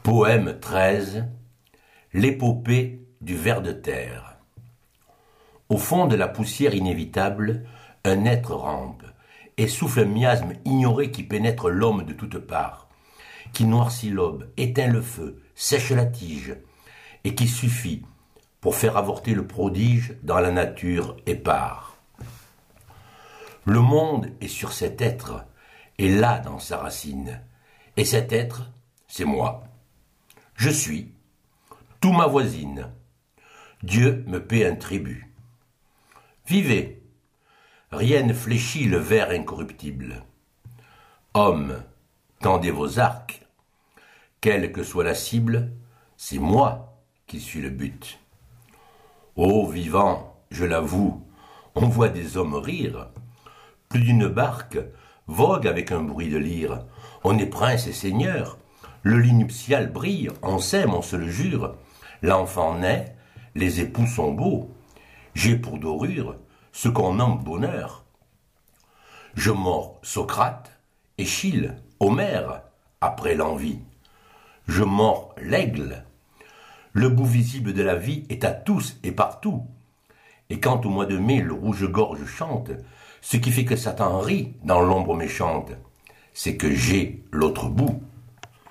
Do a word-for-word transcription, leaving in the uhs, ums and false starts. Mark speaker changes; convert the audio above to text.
Speaker 1: Poème treize. L'épopée du ver de terre. Au fond de la poussière inévitable, un être rampe et souffle un miasme ignoré qui pénètre l'homme de toutes parts, qui noircit l'aube, éteint le feu, sèche la tige, et qui suffit pour faire avorter le prodige dans la nature épars. Le monde est sur cet être, et là dans sa racine, et cet être, c'est moi. Je suis, tout m'avoisine. Dieu me paie un tribut. Vivez, rien ne fléchit le ver incorruptible. Hommes, tendez vos arcs. Quelle que soit la cible, c'est moi qui suis le but. Ô vivant, je l'avoue, on voit des hommes rire. Plus d'une barque vogue avec un bruit de lyre. On est prince et seigneur. Le lit nuptial brille, on s'aime, on se le jure. L'enfant naît, les époux sont beaux. J'ai pour dorure ce qu'on nomme bonheur. Je mords Socrate, Échille, Homère, après l'envie. Je mords l'aigle. Le bout visible de la vie est à tous et partout. Et quand au mois de mai le rouge-gorge chante, ce qui fait que Satan rit dans l'ombre méchante, c'est que j'ai l'autre bout.